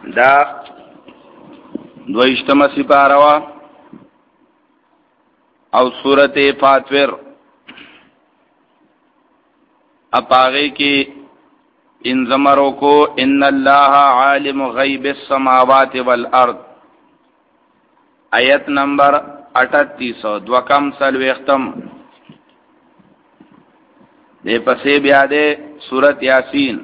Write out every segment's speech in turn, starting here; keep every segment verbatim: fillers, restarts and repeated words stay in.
دا دویشتم سپاروا او سورت فاطر اپاغے کی ان زمروں کو ان اللہ عالم غیب السماوات والارض آیت نمبر اٹھتیس دوکم سلویختم دے پسے بیادے سورت یاسین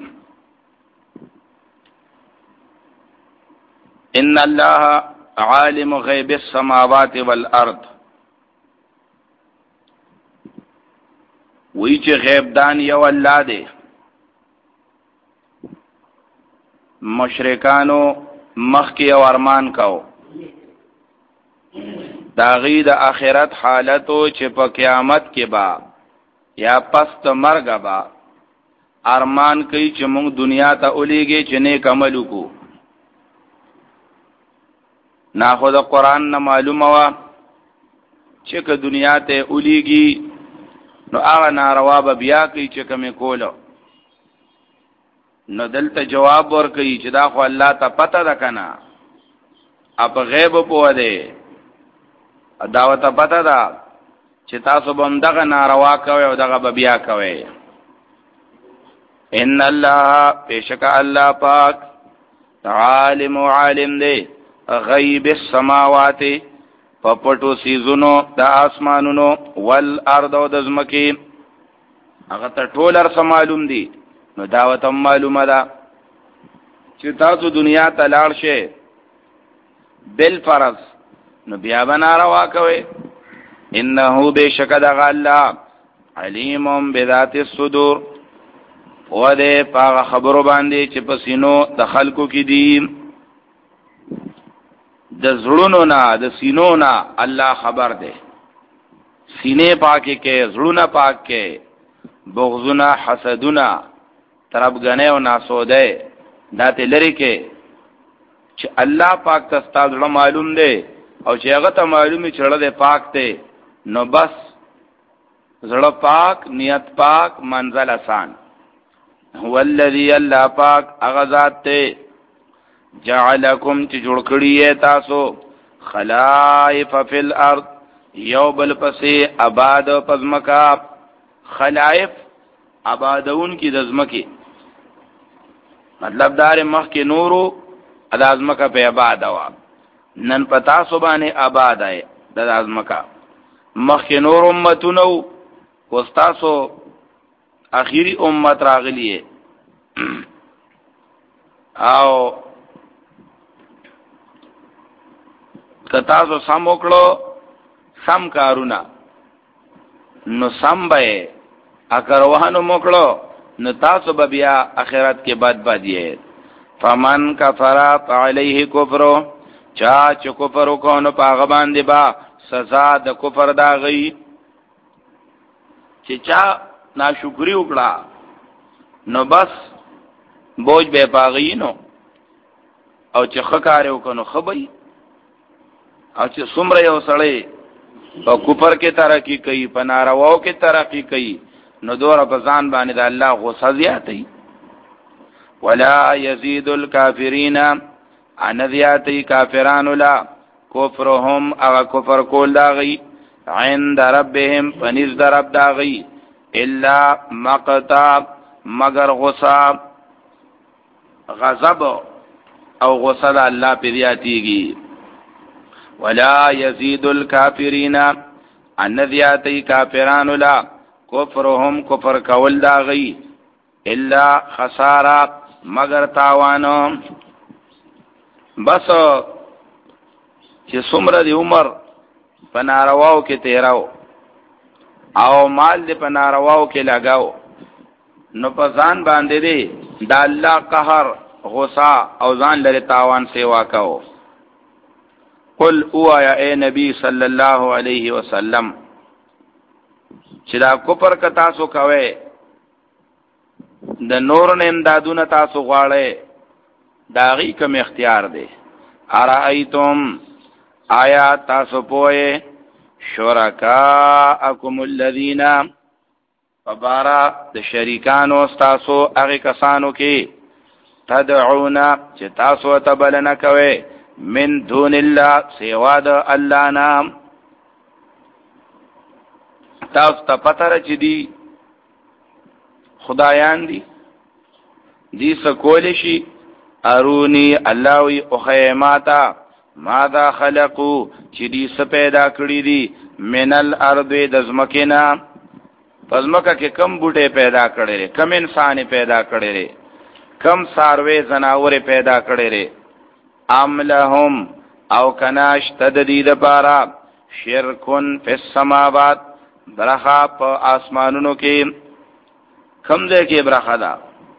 ان اللہ عالم غیب السماوات والارض وی چې غیب دان یو الله دی. مشرکانو مخکی او ارمان کاو داغی د آخرت حالتو چې په قیامت کې با یا پست مرګ با ارمان کوي چې موږ دنیا ته اولیږي چې نیک عمل وکړو. نا خو د قرآن نه معلومه وا چې که دنیا ته اولیږي نو هغه ناروا به بیا کوي چې کومې کولو. نو دلته جواب ورکوي چې دا خو الله ته پته ده که نه، اپ غیب پوه دی، دا ورته پته ده چې تاسو به هم دغه ناروا کوئ او دغه به بیا کوئ. ان الله بېشکه الله پاک عالم و عالم دی غیب السماوات په پټو سیزونو د آسمانونو والارض او د ځمکې هغه ته ټول هر معلوم دي. نو دا ورته معلومه ده چې تاسو دنیا ته لاړ شئ بالفرض نو بیا به ناروا کوئ. انه بېشکه دغه الله علیم بذات الصدور و دې په هغه خبرو باندې چې په سینو د خلکو کې دي. د زړونو نه د سینو نه الله خبر ده. سینې پاکي کې زړونه پاک کې بغضونه حسدونه طرفګنې او ناسوده دا ته لري کې چې الله پاک ته ستاسو معلوم ده او چې هغه ته معلومي چې زړه پاک ده نو بس زړه پاک نیت پاک منزل آسان. هو الذی الله پاک هغه ذات ته جعلکم چې جوړ کړی تاسو خلائف فی الارض یو بل پسې آباد پزمکا. خلائف آبادون کی دزمکی مطلب دار مخ کې نورو د ازمکا په آباد وا نن پتا سو باندې آباد ہے د ازمکا مخ کې نور امتونو وستاسو اخیری امت راغلی ہے او کتا سو سم وکړو سم کارونه نو سم به اگر وهانو موکړو نو تاسو به بیا اخرت کې بد بد یې. فمن کفر علیه کفر چا چې کفر وکړو نو پاغه باندې با سزا د کفر دا غي. چې چا ناشکری وکړه نو بس بوج به پاغی نو او چې خکار وکړو خبي او چې څومره یو سړی په کفر کې ترقی کوي په نارواو کې ترقی کوي نو دوره په ځان باندې د الله غصه زیاتې. ولا یزيد الکافرین ان زیاتې کافرانو لا کفرهم او کفر کول داغي عند ربهم فنز درب داغي الا مقتا مگر غصه غضب او غصه د الله په زیاتېږي. ولا یزید الکافرین ان ذیاتی کافرانو لا کفرهم کفر کول داغی الا خسارا مگر تاوانو. بس چې څومره دی عمر په نارواو کې تیراو او مال دې په نارواو کې لگاو نو په ځان باندې دی د الله قهر غصه او ځان لري تاوان سیوا کاو. قل او یا اے نبی صلی اللہ علیہ وسلم چې دا کفر ک تاسو کوي د نور نه امدادونه تاسو غواړئ داغي کوم اختیار دی. ارایتم آیا تاسو پوهه شرکاءکم الذین فبارا د شریکانو تاسو هغه کسانو کې تدعونا چې تاسو ته بلنه کوي من دون الله سوا د الله نام. تاسو ته پته را چې دی خدایان دي دي سکول شي ارونی الله وی او خیماتا ماذا خلقو چې دي سپیدا کړی دي من الارض د زمکینا پزمکه کې کم بوټي پیدا کړي لري کم انسان پیدا کړي لري کم ساروي زناور پیدا کړي لري ام لهم او کناش تددید پارا شرکن فی السماوات برخا په اسمانونو کې کم دې کې برخا دا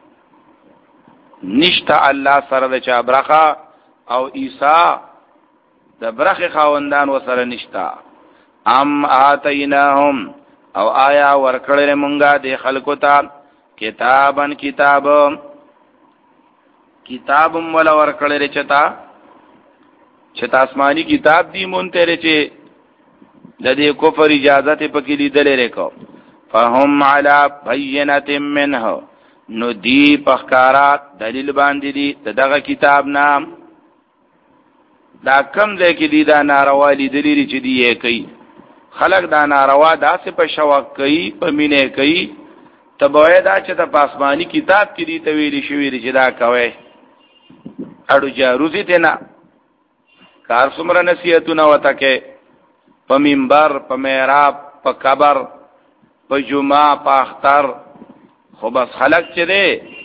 نشتا الله سره د چا برخا او عیسی د برخه خاوندان وسره نشتا. ام آتیناهم او آیا ورکړل مونږه د خلکو ته کتابن کتاب کتابم ولا ورکړل چتا چتا آسمانی کتاب دی مونږ ته چې د دې کفر اجازه ته پکې لیدلې ریکو فهم علی بینه منه نو دی پخکارات دلیل باندې دی دغه کتاب نام دا کم ځای کې دی دا ناروا لیدلې چې دی یې کوي خلق دا ناروا داسې په شوق کوي په مینه کوي تبوی دا چې د پاسمانی کتاب کې دی ته ویلي شوی چې دا کوي اړو جاروزی ته نه کار څومره نصیحتونه وته کې په منبر په محراب په قبر په جمعه په اختر خو بس خلق چې دی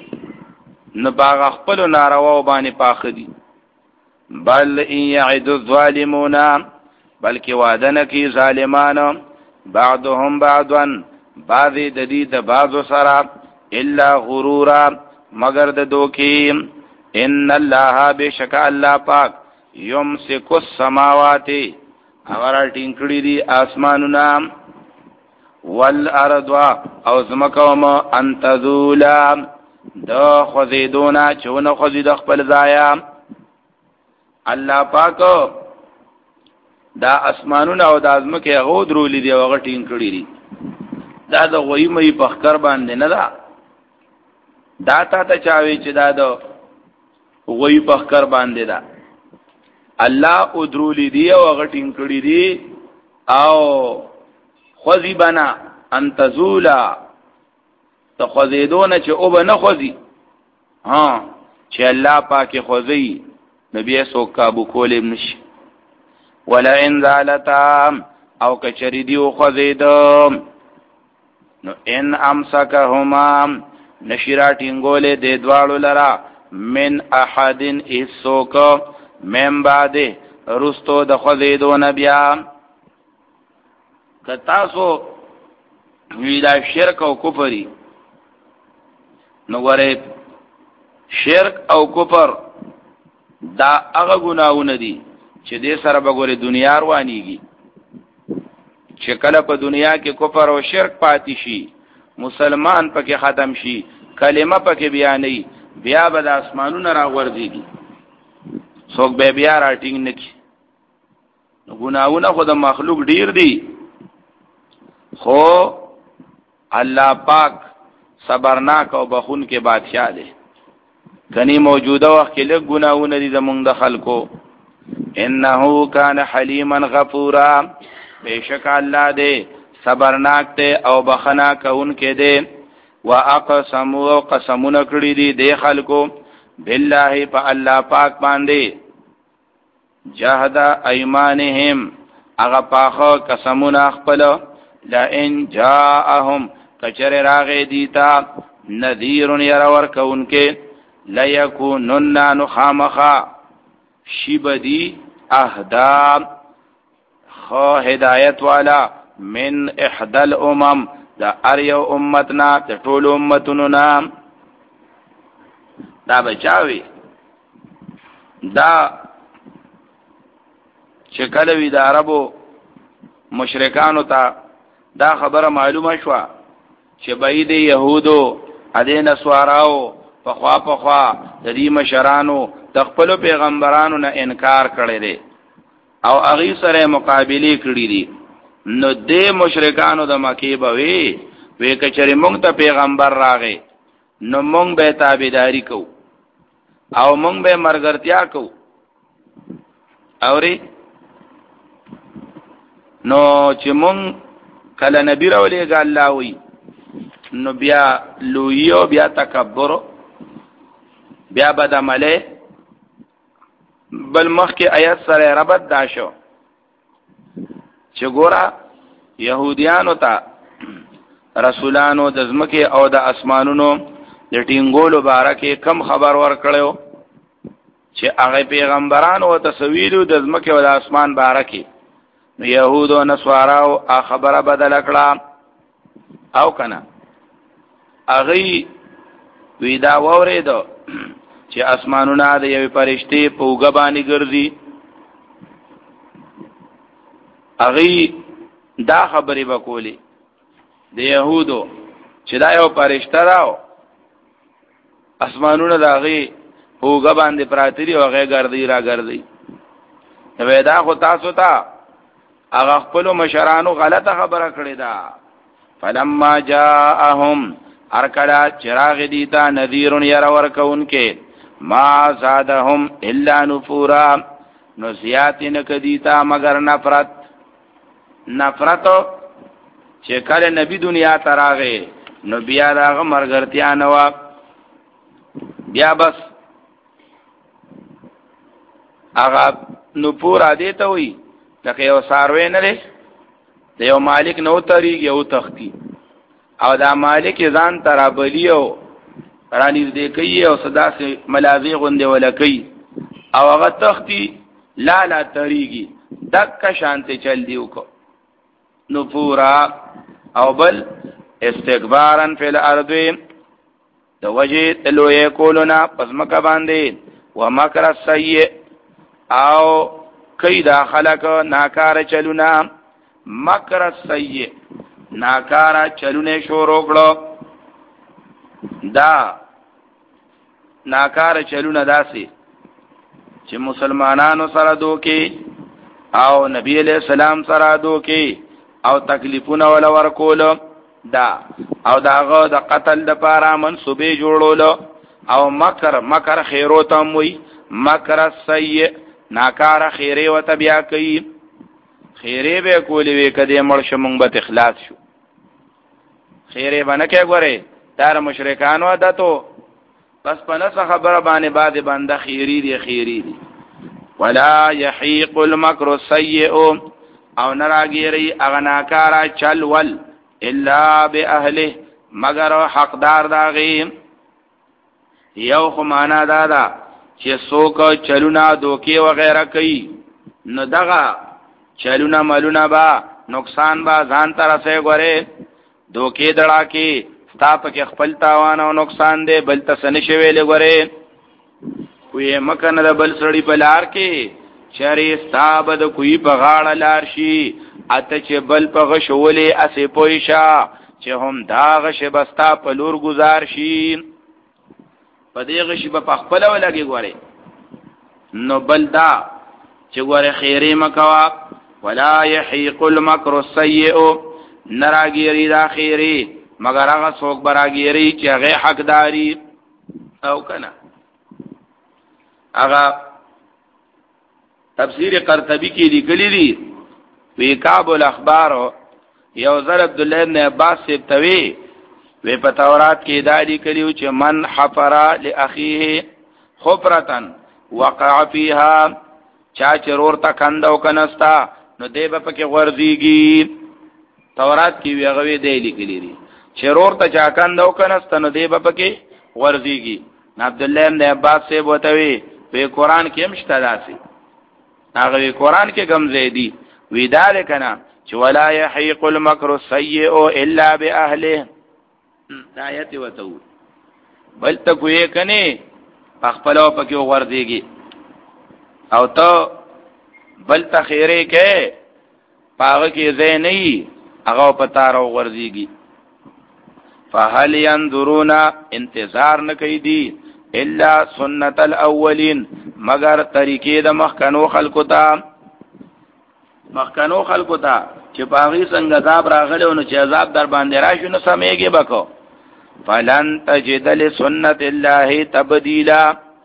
نو باغ خپل ناروا باندې پاخه دي. بل ان يعد الظالمون بلکې وعده نه کوي ظالمانو بعضهم بعضا بعضی د دې د بعضو سره الا غرورا مگر د دوکي. ان الله بشک الله پاک یمسک السماوات اگر ټینګړي دي اسمانونه والارض او زمکوم انتذولا د خوزیدونا چونه خوزید خپل ځایا. الله پاک دا اسمانونه او د ازمکه غود رولې دی او غټین کړی دي دا د غوی مې په خکر باندې نه دا دا تا ته چاوي چې دا د غوی په خکر باندې دا الله او درولې دی او غټین کړی دي او خوزی بنا انتزولا ته خوزیدونه چې او به نه خوزی ها چې الله پاک خوزی نبی سو کابو کولې نشي ولا ان زالتا او کچری دیو خوزیدم نو ان امسکهما نشرا ټینګولې د دوالو لرا من احدن اسوک من بعد رستو د خوزیدو نبیا. کتاسو ویدا شرک او کفری نو غره شرک او کفر دا هغه ګناونه دي چې دې سره به ګوره دنیا روانيږي چې کله په دنیا کې کفر او شرک پاتې شي مسلمان پکې ختم شي کلمه پکې بیانې بیا به د اسمانونو راغورځيږي څوک به بیا راټینګ نکي. ګناونه خو د مخلوق ډیر دي خو الله پاک صبرناک او بخون کې بادشاہ دی. کني موجوده وخت کې له ګناونه دي زمونږ د خلکو. انه کان حلیما غفورا بیشک الله دې صبرناک ته او بخنا کون کې دې واقسموا قسمون کړی دي د خلکو بالله په الله پاک باندې جهاد ايمانهم هغه پاخه قسمونه خپل لئن جاءهم کچر راغې دیتا نذیر يرور کونکه ليكونن نخامخا شیبدی اهدا خو هدایت والا من احدى الامم دا اریو امتنا د ټول امتونو نام دا بچاوي دا چې کله وی د عربو مشرکانو ته دا خبره معلومه شوه چې بعید يهودو ادین سواراو په خوا په خوا د دې مشرانو د خپل پیغمبرانو نه انکار کړي دي او هغه سره مقابله کړي دي. نو دې مشرکانو د مکی به وی وی کچری مونږ ته پیغمبر راغی نو مونږ به تابعداري کوو او مونږ به مرګرتیا کو اوري نو چې مونږ کله نبی راولې ګا الله وی نو بیا لویو بیا تکبر بیا بد عمله بل مخکې آیات سره ربط داشو چې ګورا يهوديانو ته رسولانو د ځمکه او د اسمانونو د ټینګولو بارکه کم خبر ورکړیو چې هغه پیغمبرانو او تسویلو د ځمکه او د اسمان بارکه نو يهودو نسواراو ا خبره بدل کړه او کنه هغه وی دا وریدو چې اسمانونه د یوې فرشتي په وګبانی ګرځي هغه دا خبرې وکولي د يهودو چې دا یو فرشته راو اسمانونه دا هغه په وګباندې پراتري او هغه ګرځي را ګرځي نو دا خو تاسو ته هغه خپل مشرانو غلطه خبره کړې ده فلما جاءهم ارکلا چراغ دیتا نذیر ير ورکون کې ما زادهم الا نفورا نو زیاتین کدیتا مگر نفرت نفرت چې کله نبی دنیا تراغه نو بیا داغه مرګرتیا نو بیا بس هغه نو پورا دیته وي لکه یو ساروی نه لري د یو مالک نو تریږي او تختی او دا مالک ځان ترابلیو رانی دې کوي او صدا سي ملازي غوندې ولا کوي او هغه تختی لا لا تریږي دک شانته چل دیو کو نو پورا او بل استکبارن فی الارض د وجه تلوې کولنا پس مکه باندې ومکر السیئ او کیدا خلق ناکار چلونا مکر السیئ ناکارا چلونه شروع کړو دا ناکار چلونه داسي چې مسلمانانو سره دوکي او نبی علیہ السلام سره دوکي او تکلیفونه ولا ورکول دا او داغه د قتل د پاره منسوبې جوړول او مکر مکر خیروتم وی مکر السیئ ناکار خیره و تبیا کوي خیره به کولی وی کده مړ شمون به اخلاص شو خیره باندې کې غره دار مشرکانو عادتو بس په نس خبره باندې بعد بنده خیری دی خیری دی ولا يحيق المكر السيء او نراغيري اغناکارا چل ول الا باهله مگر حقدار داغي یو خو معنا دادا چې څوک چلونا دوکي وغیرہ کوي نو دغه چلونا ملونا با نقصان با ځان طرفه غره دوکي دړه کې ستاپ کې خپل تاوان او نقصان دې بل تسن شویل غره وې مکنه د بل سړی په لار کې شری ستابد کوئی په غاړه لار شي اته چې بل په غشولې اسې پويشا چې هم دا غش بستا په لور گزار شي په دې غشي په خپل ولګي غره نو بل دا چې غره خیره مکوا ولا يحيق المكر السيء نراګيري دا خیره مگر هغه څوک براګيري چې هغه حقداري او کنه هغه تفسیر قرطبی کې لیکلي دي وی کعب الاخبار یو ذر عبد الله ابن عباس سے توی وی په تورات کې دا لیکلي چې من حفر لاخيه خفرتن وقع فيها چا چرور تا کندو کنستا نو دی په کې ورځيږي تورات کې وی هغه دی لیکلي دي چرور تا چا کندو کنستا نو دی په کې ورځيږي عبد الله ابن عباس سے بوتوي په قران کې مشته داسي هغه قرآن کې کم زیدي ویدار کنا چې ولا يحيق المكر السيء الا باهله آیت وتو بل تکوې کني خپل او پکې ورځيږي او ته بل تخیره کې پاغه کې زې نه هغه پتارو ورځيږي فهل ينظرون انتظار نه کوي دي الا سنت الاولین مگر طریقې د مخکنو خلقو ته مخکنو خلقو ته چې باغی څنګه عذاب راغلی نو چې عذاب در باندې راشي نو سمېږي بکو فلن تجد لسنت الله تبديلا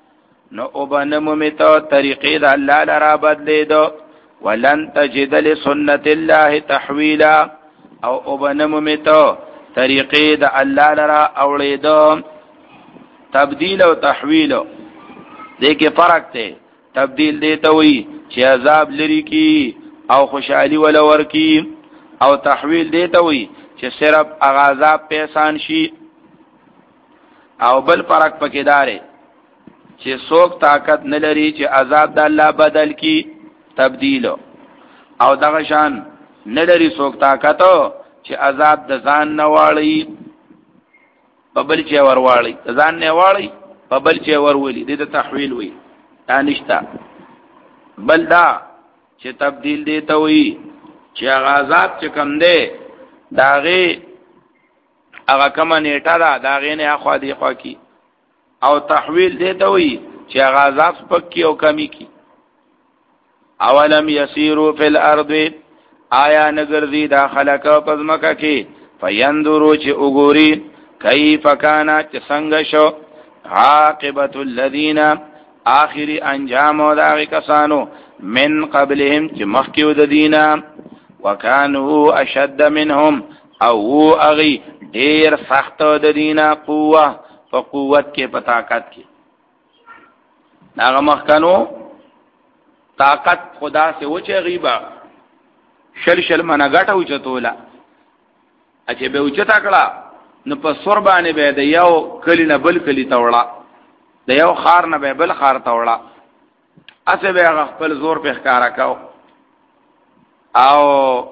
نو وبنمو میته طریقې د الله لرا بدلیدو ولن تجد لسنت الله تحویلا او وبنمو میته طریقې د الله لرا اولیدو تبدیل او تحویل دې کې فرق دی تبدیل دی ته وی چې عذاب لري کی او خوشحالي ولا ورکی او تحویل دی ته وی چې صرف عذاب پیسان شي او بل فرق پکې داري چې څوک طاقت نه لري چې عذاب د الله بدل کی تبدیل او دغه شان نه لري څوک طاقت چې عذاب د ځان نه واړي په بل چې ور واړي ځان نه واړي په بل چې ور ولي د تحویل وي دا نشتا بل دا چې تبدیل دی ته وي چې عذاب چې کم دی داغه هغه کومه نیټه ده داغه نه اخوا دی خوا کی او تحویل دی ته وي چې عذاب پکې او کمی کی اولم یسیروا فی الارض آیا نګرځي دا خلق پزمکه کې فینظروا چې وګوري کیف کان چې څنګه شو عاقبت الذین آخری انجام او دا کسانو من قبلهم چې مخکیو د دینا وکانو اشد منهم او اغي ډیر سخت د دینا قوه په قوت کې په طاقت کې هغه مخکنو طاقت خدا سے وچه غیبا شل شل منه غټه وچتولا اچې به وچتا کړه نو په سور باندې به د یو کلی نه بل کلی توړه د یو خار نه به بل خار توړه اسه به خپل زور په ښکارا کاو او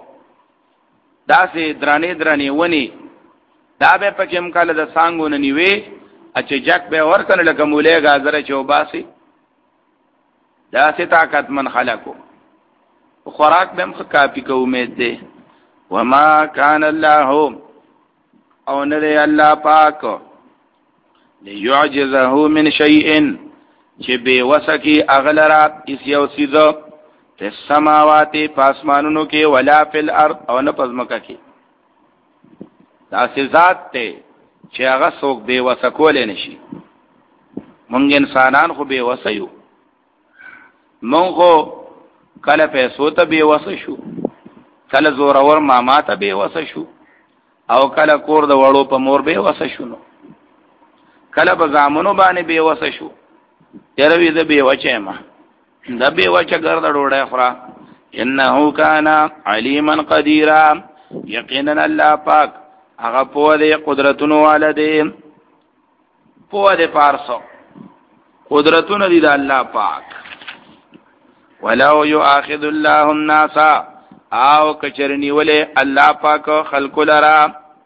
داسې درانه درانه ونی دا به پکې مکاله د سانګو نه نیوي اچې جک به ور کنه لکه مولې غازره چوباسي داسې طاقت من خلقو خوراک به مخ کافی کو امید ده وما كان الله او نه الله پاک ليعجزه من شيء چې به وسکی اغلرا اس یو سیزو په سماوات پاسمانونو کې ولا فی الارض او نه پزمکه کې دا ذات ته چې هغه څوک به وسکول نشي مونږ انسانان خو به وسیو مونږ کله پیسو ته به وس شو کله زورور ماما ته به وس شو او کله کور د وړو په مور به وس شو نو کله په زامنو باندې به وس شو یروي د به وچه ما د به وچه ګرځ ډوډۍ خورا انه کان علیما قدیرا یقینا الله پاک هغه په دې قدرتونو والده په دې پارسو قدرتونو دي د الله پاک ولو یؤاخذ الله الناس او کچرنی ولې الله پاک خلق لرا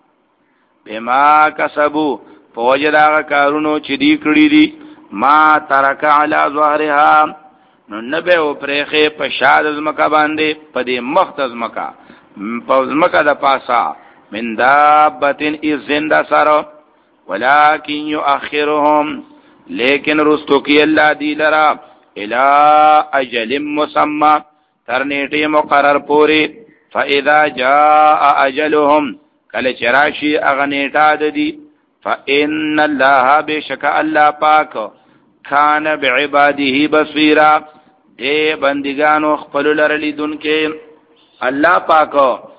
بما کسبوا فوجدا کارونو چې دی کړی دي ما ترک علی ظهرها نو نبه او پرخه په شاد زمکا باندې په دې مخت زمکا په زمکا د پاسا من دابتن از زنده سره ولكن يؤخرهم لیکن رستو کی الله دی لرا الى اجل مسمى ترنیټه مقرر پوری فاذا جاء اجلهم کله چراشی اغنیټه ددی فان الله بشک الله پاک کان بعباده بصیرا دې بندگانو خپل لرلی دن کې الله پاک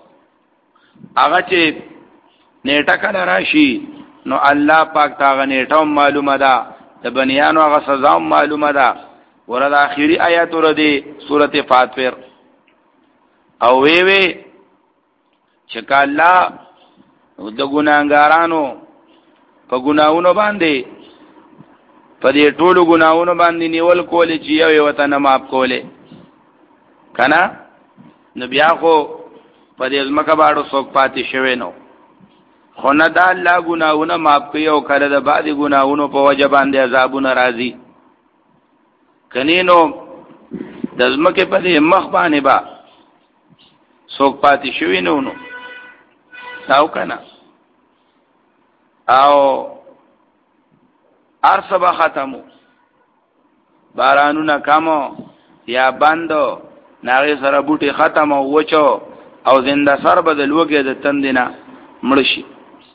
هغه چې نیټه کله راشي نو الله پاک تا غنیټه معلومه ده د بنیانو هغه سزا معلومه ده ورته اخیری آیات ورته سورته فاطر او وی وی چې کله د ګناګارانو په ګناونو باندې په دې ټولو ګناونو باندې نیول کولې چې یو وطن معاف کولې کنه نو بیا خو په دې ځمکه باندې څوک پاتې شوی نو خو نه دا الله ګناونه معاف کوي او کله د بعضی ګناونو په وجه باندې عذابونه راځي کنينو د ځمکه په دې مخ باندې با څوک پاتې شوی نو نو تاو کنه او ارسبا ختمو بارانونه کمو یا بندو ناغي سره بوټي ختمو وچو او زنده سر بدل وګه د تندینا مړشي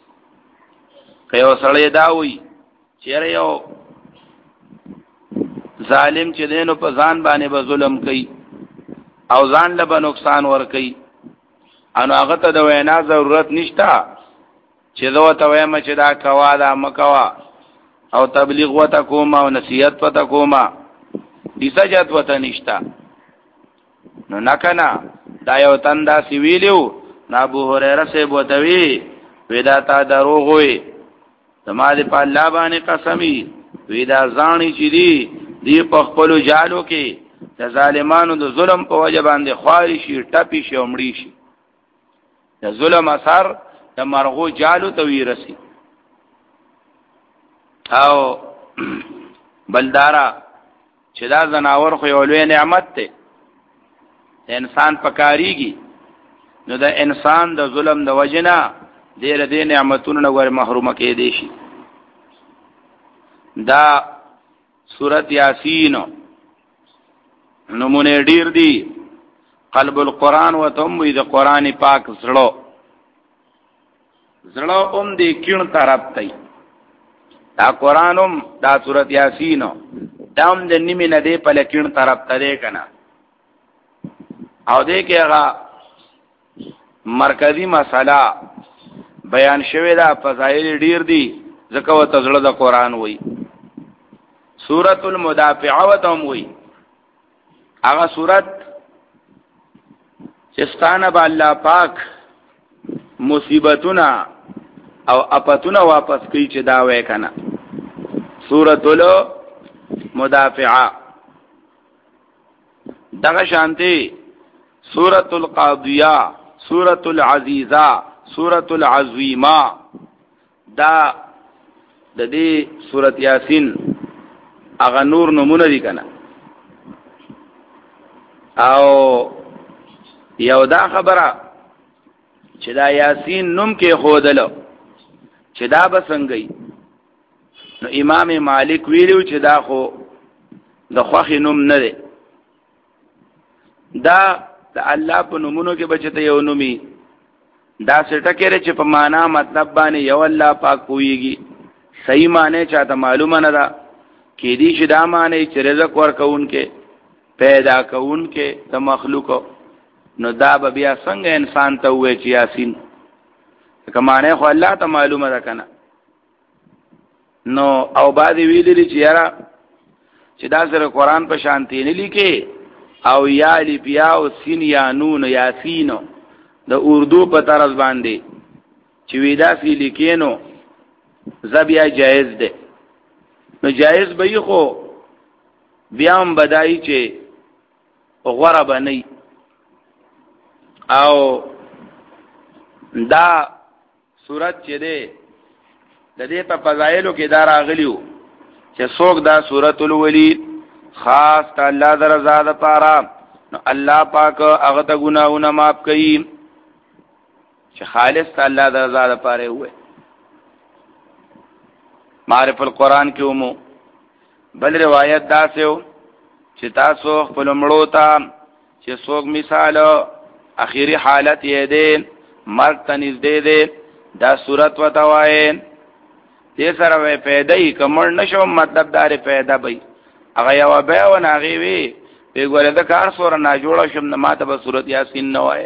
کيو سړی دا وي چیرې یو ظالم چې دینو په ځان باندې به ظلم کوي او ځان له به نقصان ور کوي، انو هغه ته د وینا ضرورت نشته چې زه ته وایم چې دا کوا دا مکوا او تبلیغ وته کوم او نصیحت پته کوم، دیسه جات وته نشته. نو نکنه دا یو تندا سی ویلیو نا ابو هريره سے بوتوی ودا تا دروغ وي زما دې په الله باندې قسمی ودا ځاني چې دی دی په خپل جالو کې د ظالمانو د ظلم په وجه باندې خواري شي ټپي شي عمرې شي، د ظلم اثر د مرغو جالو ته ویرسي. او بلدارا چې دا زناور خو یو لوی نعمت ته انسان پکاريږي، نو د انسان د ظلم د وجنه ډېر دې نعمتونو نه ور محروم کې دي شي. دا سورۃ یاسین نمونه ډیر دی، قلب القرآن و تم وی د قرآن پاک زړه زړه اوم دې کین طرف ته دا قرآنم دا سورۃ یاسین دام د نیمه نه دی په لکین طرف ته کنه. او دې کې هغه مرکزی مسله بیان شوی دا فضایل ډیر دي ځکه وته زړه د قرآن وای. سورۃ المدافعه وتم وی هغه سورۃ چې ستانه به الله پاک مصیبتونه او اپتونه واپس کوي چې دا وای کنه. سورۃ المدافعه دغه شانتي سورۃ القاضیہ، سورۃ العزیزہ، سورۃ العظیمہ، دا د دې سورۃ یاسین هغه نور نمونه دي کنه. او یو دا خبره چې دا یاسین نوم کې خودلو چې دا بسنګي، نو امام مالک ویلو چې دا خو د خوخي نوم نه دی، دا د الله په نومونو کې بچته یو نومي دا سټکره چې په معنا مطلب باندې یو الله پاک کویږي، صحیح معنی چاته معلومه نه ده کې دي چې دا معنی چې رزق ورکون کې پیدا کون کې د مخلوق، نو دا به بیا څنګه انسان ته وې چې یاسین کمانه خو الله ته معلومه ده کنه. نو او بعد ویلي چې یاره چې دا سره قرآن په شانتی نه لیکي او یا لپیا او سین یا نون یاسینو د اردو په طرز باندې چې ودا فی لیکینو زبیا جائز ده، نو جائز به خو بیا هم بدای چې غوړه بنئ. او دا صورت چې ده د دې په فضایلو کې دا راغلیو چې څوک دا سورۃ الولید خاص الله درزا ده پاره، نو الله پاک هغه ته ګناونه معاف کوي چې خالص الله درزا ده پاره وي. معرف القرآن کې ومو بل روایت دا سه چې تاسو خپل مړو ته چې څوک مثال اخیری حالت یې ده مرګ ته نږدې ده دا صورت وتاوای دې سره وې پیدای کمر نشو مطلب دار پیدا بې هغه یو به و ناغي وی په ګوره د کار سره نه جوړ شم نه ماته به صورت یاسین نه وای،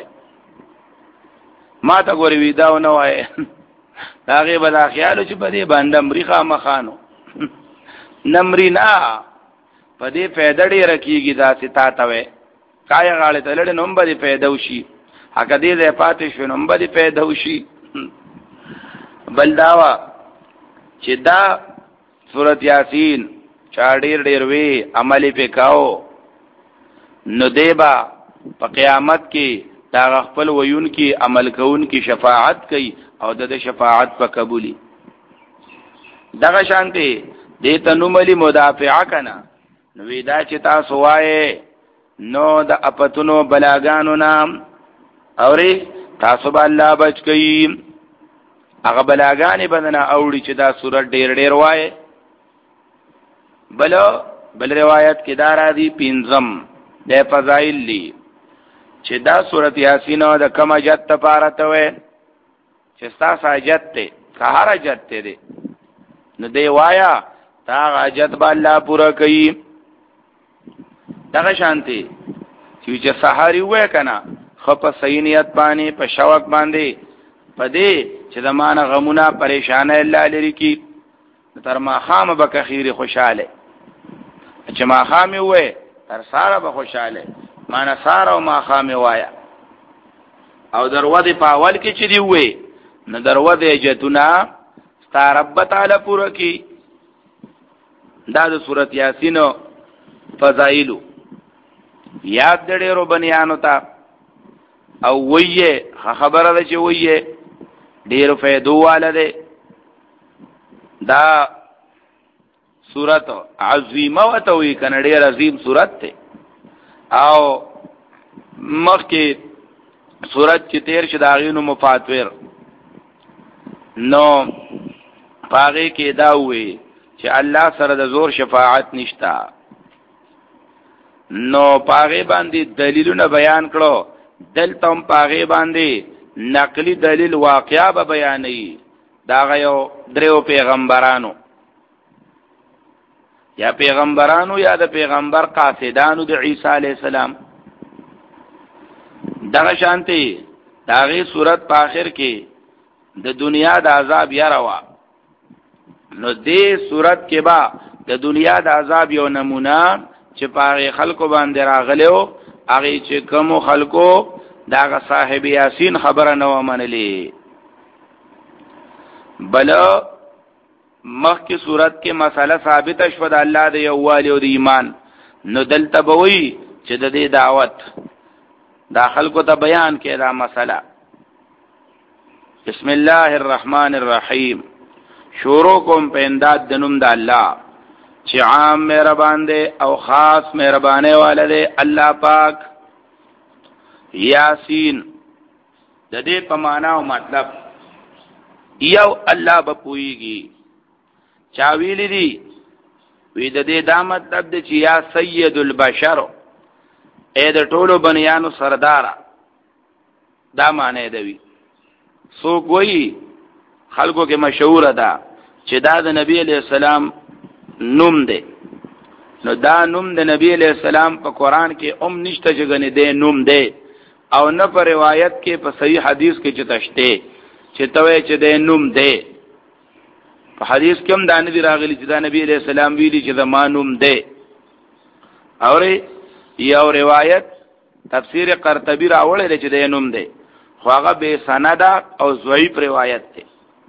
ماته ګوره وی دا نه وای هغه به دا خیال چې په دې باندې امریکا مخانو نمری نه په دې پیدا ډیر کیږي دا ستا ته وې کای غاړه ته لړ نومبر پیدا وشي هغه دې ده پاتې شو نومبر پیدا وشي. بل داوا چې دا سورۃ یاسین چا ډیر ډیر وی عملی پکاو نو دیبا په قیامت کې دا خپل ویون کې عمل کوون کې شفاعت کوي او د شفاعت په قبولي. دغه شانته دې تنوملی مدافعه کنا نو ودا چې تاسو وایې نو د اپتونو بلاګانو نام اوري تاسو به الله بچ کوي هغه بلاګانې بدنه اوړي چې دا سورۃ ډیر ډیر وایي. بل بل روایت کې دا را دي پینځم د فضایل لی چې دا سورۃ یاسین د کم اجت تپارته وې چې تاسو اجت ته سهار اجت ته دي نو دی وایا تا اجت به الله پورا کوي دغه شانتي چې سحری وای کنه خو په صحیح نیت باندې په شوق باندې پدې چې د مان غمونه پریشانه الله لري کی تر ما خام به کخیر خوشاله چې ما خام وای تر ساره به خوشاله معنا ساره او ما خام وایا او دروازه په اول کې چې دی وای نو دروازه جتنا ستاره رب تعالی پوره کی دا د سورۃ یاسین فضائل یاد دړې بنیانو ته او ویه خبره ده چې ویه ډیر فائدو والده دا سورۃ عظیمه وته وی کنه ډیر عظیم سورۃ ته او مخکې سورۃ چې تیر شداغینو مفاتور نو پاره کې دا وی چې الله سره د زور شفاعت نشتا نو پاره باندې دلیلونه بیان کړو دلته هم پاره باندې نقلی دلیل واقعا به بیانې دا غيو دریو پیغمبرانو یا پیغمبرانو یا د پیغمبر قاصدانو د عیسی علی السلام دغه شانتي داغه صورت په اخر کې د دنیا د عذاب یا روا نو دې صورت کې با د دنیا د عذاب یو نمونه چې پاره خلکو باندې راغلو هغه چې کوم خلکو داغه صاحب یاسین خبره نو منلی بل مخ کی صورت کې مسله ثابت شوه د الله د یووالي او د ایمان نو دلته بوي چې د دې دعوت دا خلکو ته بیان کړه دا مسله بسم الله الرحمن الرحیم شروع کوم په انداد د نوم د الله چې عام مهربان دی او خاص مهربانه والده الله پاک یاسین د دې په معنا او مطلب یو الله به پويږي چا ویل دي وی د دې دا مطلب دی چې یا سید البشر اې د ټولو بنیانو سردار دا معنی دی سو کوئی خلکو کې مشهور ده چې دا د نبی علیہ السلام نوم دی نو دا نوم د نبی علیہ السلام په قران کې ام نشته چې غني دی نوم دی او نه په روایت کې په صحیح حدیث کې چې تشته چې توې چې دی نوم دی په حدیث کې هم دا نه دی راغلی چې دا نبی علیہ السلام ویلي چې دا ما نوم دی او یو روایت تفسیر قرطبی راوړل چې دی نوم دی خو هغه به سند او ضعیف روایت دی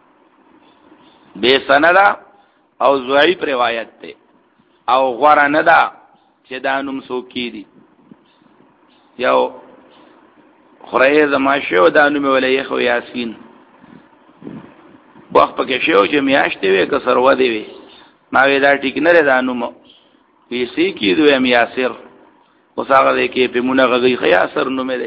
به سند او ضعیف روایت دی او غوړه نه ده چې دا نوم سوکی دي یو خړې زما شو دا نوم ولې خو یاسین وخت پکې شو چې میاشتې وې که سرو دی وې ما وې دا ټیک نه ده نوم پیسې کې دوی ام یاسر اوس هغه کې په مونږ غږی خیاسر نوم دی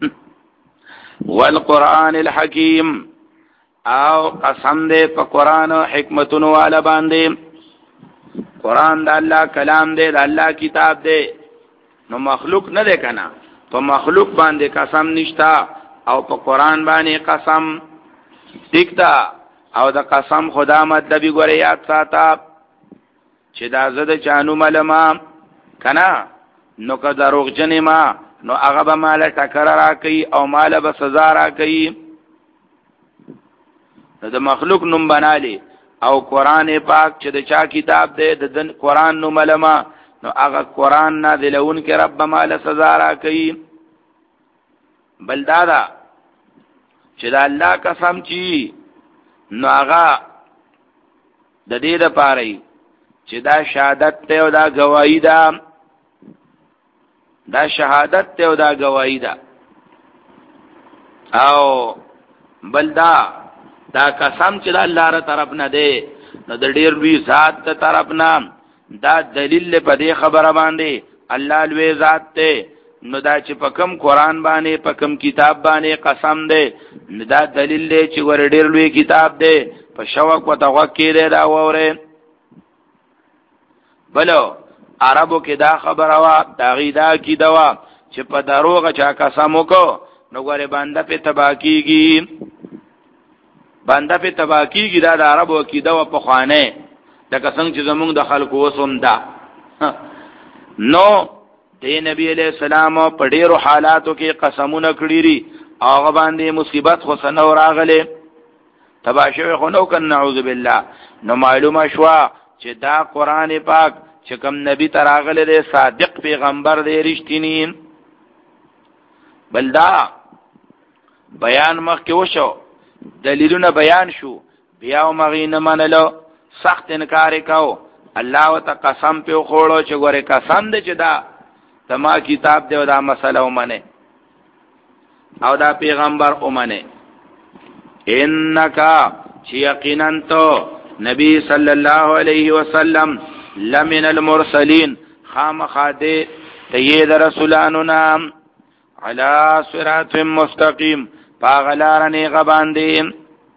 والقران الحکیم او قسم دې په قران او حکمتونو والا باندې قران د الله کلام دی د الله کتاب دی نو مخلوق نه دی کنه په مخلوق باندې قسم نشتا او په قران باندې قسم ټیکتا او د قسم خدا مطلب ګورې یاد ساته چې دا زده چانو ملما کنه نو که دروغ جنې ما نو هغه به مال ټکر را کوي او مال به سزا را کوي د مخلوق نوم بنالي او قران پاک چې د چا کتاب دی د قران نوم علما نو هغه قران نازلون کې رب مال سزا را کوي بل دادا چې د الله قسم چی نو هغه د دې لپاره چې دا شهادت ته او دا گواہی ده دا شهادت ته او دا گواہی ده او بل دا دا قسم چې د الله تر طرف نه دی نو د ډیر لوی ذات ته طرف نه دا دلیل په دې خبره باندې الله لوی ذات ته نو دا چې په کوم قران باندې په کوم کتاب باندې قسم دی نو دا دلیل دی چې ور ډیر لوی کتاب دی په شوق او توقع دی دا وره بلو عربو کې دا خبره وا دا غیدا کی دوا چې په دروغه چا قسم وکړو نو ګوره باندې په تباکیږي باندې په تباکیږي دا د عربو کې دوا په خوانه لکه څنګه چې زمونږ د خلکو وسوم دا نو دی نبی علیہ السلام په ډیرو حالاتو کې قسمونه کړی ری هغه باندې مصیبت خو سنو راغله تباشوی خو نو کن نعوذ بالله. نو معلومه شوا چې دا قران پاک چې کوم نبی تراغله دی صادق پیغمبر دی رښتینی. بلدا بیان مخ کې وشو دلیلونه بیان شو بیا مغینه منلو سخت انکار وکاو الله وت قسم په خوړو چې ګوره قسم دې چې دا تما کتاب دی او دا مسله ومنه او دا پیغمبر ومنه انکا چې یقینا تو نبی صلی الله علیه وسلم لمن المرسلین خامخاده تیید رسولانو نام علی صراط مستقیم پاغلارنی غباندیم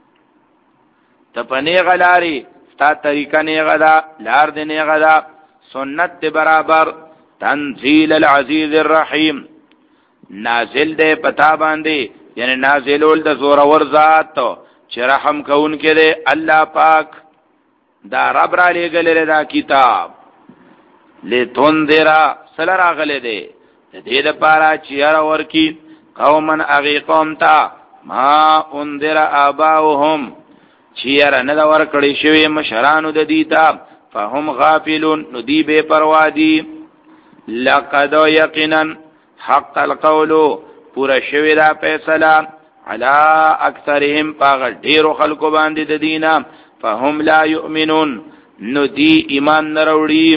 تپنی غلاری تا طریقہ نیغا دا لار دی نیغا دا سنت دی برابر تنزیل العزیز الرحیم نازل دے پتا باندے یعنی نازلول دا زورور ذات تو چی رحم کون کے دے اللہ پاک دا رب را لے گلے دا کتاب لے تون دے را سلر آگلے دے دے دا پارا چیارا ورکی قومن اغی قوم تا ما اندر آباؤهم چیارا ندا ورکڑی شوی مشرانو دا دیتا فهم غافلون ندی بے پروادی لقد یقینا حق القولو پورا شوی دا پیسلا علا اکثرهم پاغل ڈیرو خلقو باندی دا دینا فهم لا یؤمنون ندی ایمان نروڑی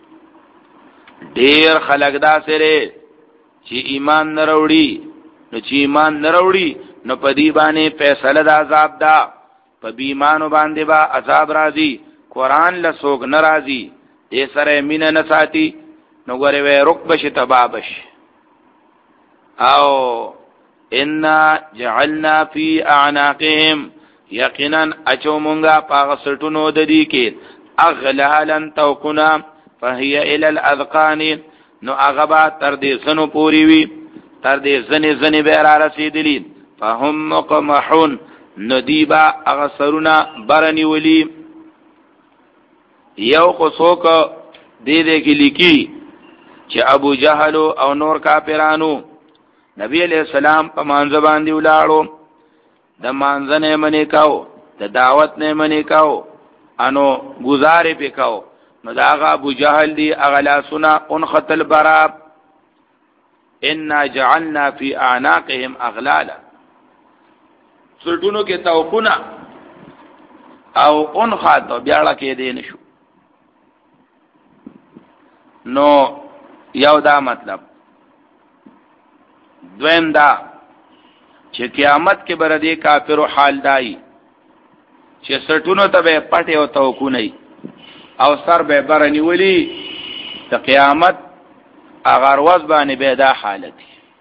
ډیر خلق دا سره چې ایمان نروړي نو چې ایمان نروړي نو په دی باندې فیصله د عذاب دا په بیمانو باندې با عذاب راځي قران له سوګ ناراضي دې سره مين نه ساتي نو غره وې رکبش تبابش او ان جعلنا فی اعناقهم یقینا اچو مونږه پاغه سټونو د دې کې اغلالا توقنا فهي الى الاذقان نو اغبا تر دې سنو پوری وی تر دې زنی زنی به را رسیدلی فهم مقمحون ندیبا اغسرنا برنی ولی یو قصوک دې دې کې لیکي چې ابو جهل او نور کافرانو نبی علیہ السلام په مانځ باندې ولاړو د مانځ نه منې کاو د دعوت نه منې کاو انو گزارې پکاو نو داغا ابو جهل دی اغلا سنا ان خطل براب انا جعلنا فی اعناقهم اغلالا سلطونو کے توقنا او ان خاطو بیالا کے دین شو نو یو دا مطلب دویم دا چې قیامت کې بردی کافر حال دای چې سلطونو ته پټه او توقنی او سر به برنی ولی د قیامت اگر وز باندې به دا حالت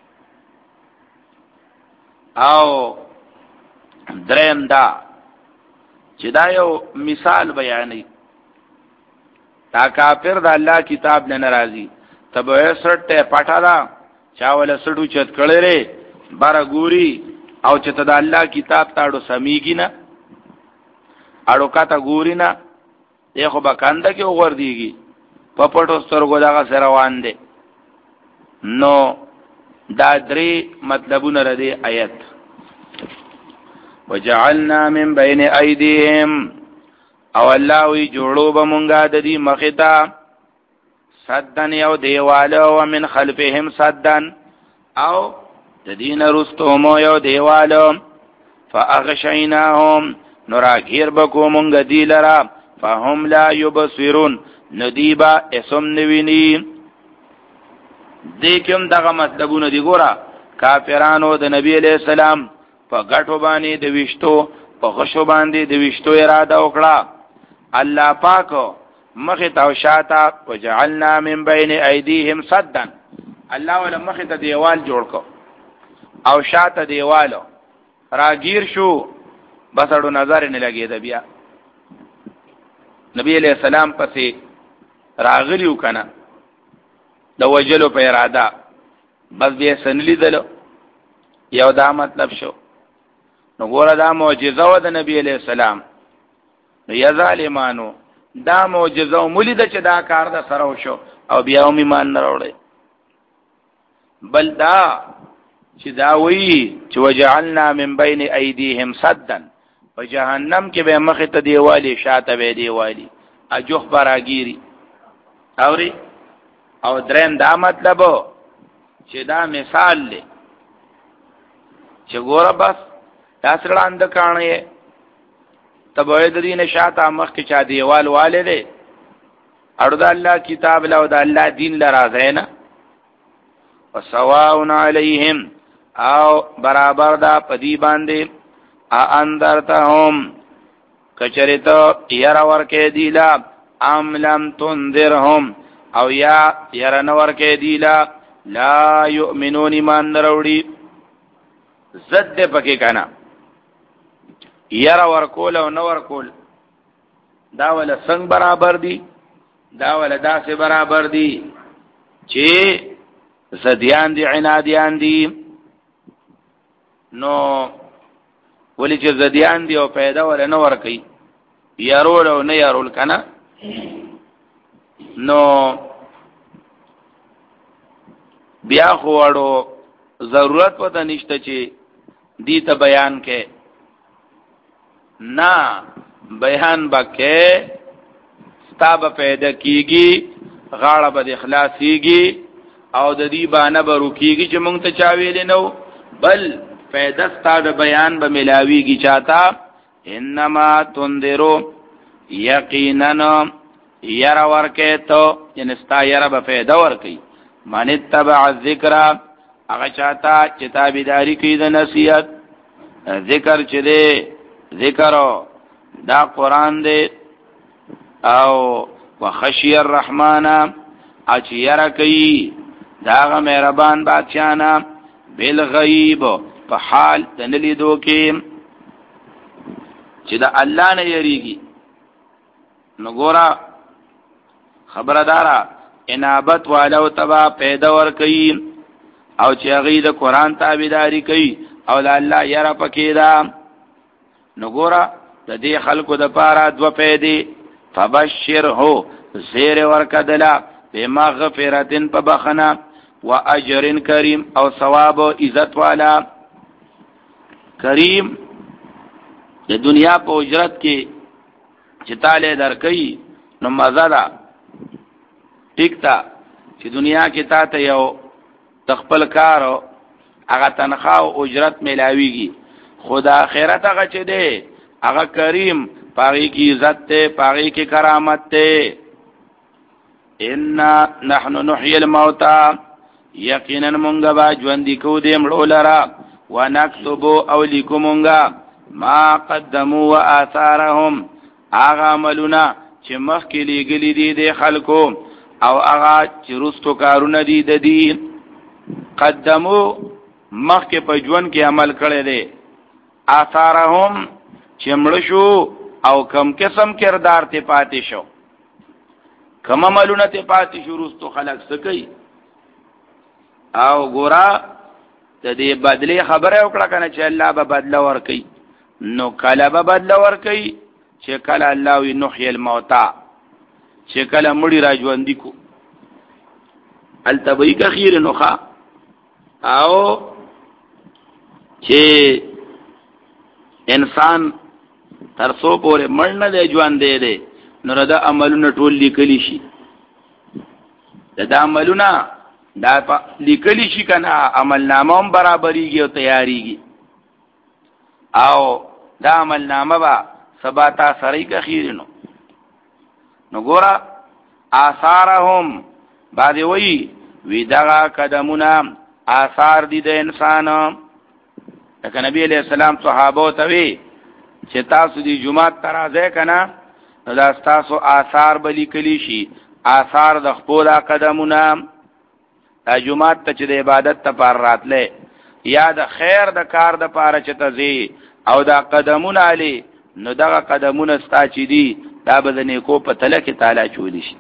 او دریم دا چې دا یو مثال بیانې تا کافر د الله کتاب نه ناراضي تبه سرته پټا دا چاول سړو چت کړي بار ګوري او چې ته د الله کتاب تاړو سميږي نه اړو کاته ګوري نه دیکھو بکانده کې وګور دیږي په پټو سترګو دا سره روان دي نو دا درې مطلبونه ردی آیت وجعلنا من بین ایدیهم او الله وی جوړو به مونږه د دې مختا صدن یو دیواله او من خلفهم صدن او د دین رستومو یو دیواله فاغشیناهم نراغیر بکو مونږ دی لرا فهم لا یبصرون ندیبا اسم نوینی دیکم دغه مطلبونه دی ګورا کافرانو د نبی علیہ السلام په غټو باندې د وشتو په غشو باندې د وشتو اراده وکړه الله پاک مخه تو شاته وجعلنا من بین ایدیهم صدا الله ول مخه ته دیوال جوړ کو او شاته دیوالو راگیر شو بسړو نظر نه لګی د بیا نبی علیہ السلام پسې راغلیو کنه د وجلو په اراده بس بیا سنلی دلو یو دا مطلب شو نو ګوره دا معجزه و د نبی علیہ السلام نو یا ظالمانو دا معجزه مولید چې دا کار د سره وشو او بیا هم ایمان نه راوړي بل دا چې دا وی چې وجعلنا من بین ایدیهم سدا په جهنم کې به مخ ته دیوالی شاته به دیوالی اجوخ براگیری اوري او درم دا مطلب چې دا مثال دی چې ګوره بس دا سره اند کانه تبوی د دین شاته مخ کې چا دیوال والے دی اړو د الله کتاب له او د الله دین لرا زینا وسواء علیهم او برابر دا پدی باندې ا اندرتهم کچریتو ير ورکه دیلا ام لم تنذرهم او یا ير نور کې دیلا لا یؤمنون ایمان نروړي زد پکې کنا ير ورکول او نور کول دا ول څنګه برابر دي دا ول داسې برابر دي چې زديان دي عناديان دي نو ولی چې زديان دي او پیدا ول نه ور کوي يرول او نه يرول کنا نو بیا خو وړو ضرورت پته نشته چې دې ته بیان کې نه بیان بکې ستاب پیدا کیږي غاړه به اخلاصيږي او د دې باندې برو کیږي چې مونږ ته چا ویل نو بل پیدا ستاد بیان به ملاويږي چاته انما تنذرو یقینا یرا ورکه تو جنستا یرا به پیدا ورکی من اتبع الذکر هغه چاته چې تابعداري کوي د نصیحت ذکر چې دی ذکر دا قران دی او وخشی الرحمن اچیرا کوي داغه مهربان بادشاہ نا بالغیب په حال تنلی دو کې چې دا الله نه یریږي نو ګورا خبردارا انابت والو تبا پیدا ور کوي او چې هغه د قران تابعداري کوي او د الله یره پکې دا نو ګورا د دې خلکو د پاره دو پیدې فبشره زیر ورکدلا بمغفرتن په بخنا واجر کریم او ثواب او عزت والا کریم د دنیا په اجرت کې چې تعالی درکې نو مزه ده ټیک تا چې دنیا کې تا ته یو تخپل کار هغه تنخواه او اجرت ملاويږي خدا آخرت هغه چې دی هغه کریم پاره کی عزت ته پاره کی کرامت ته ان نحن نحيي الموتى یقینا مونږ با ژوند کو دې مړو لرا ونكتب او لیکمونږ ما قدموا واثارهم هغه عملونه چې مخکې لګلې دي د خلکو او هغه چې رستو کارونه دي د دې قدمو مخکې په ژوند کې عمل کړی دی آثارهم چې مړ شو او کم قسم کردار ته پاتې شو کم عملونه ته پاتې شو رستو خلق سکی او ګورا د دې بدلی خبره وکړه کنه چې الله به بدله ورکي نو کله به بدله ورکي چې کله الله وی نحيي الموتى چې کله مړی را ژوند کو التبیک خیر نوخه او چې انسان ترسو پورې مړ نه دی ژوند دی دی نو ردا عملونه ټول لیکلی شي دا عملونه دا لیکلی شي کنه عمل نامه هم برابرېږي او تیاریږي او دا عمل نامه با سباتا سړی کا خیرنو نو ګورا آثارهم بعد وی وی دا قدمونه آثار دي د انسان لکه نبی علیہ السلام صحابه ته وی چې تاسو دی جمعه ترازه کنا نو دا تاسو آثار بلی کلی شي آثار د خپل قدمونه د جمعه ته چې د عبادت ته پر راتله یا د خیر د کار د پاره چې تزي او دا قدمونه علی نو دا قدمونه ستا چې دي دا بدنې کو په تله کې تعالی چولی شي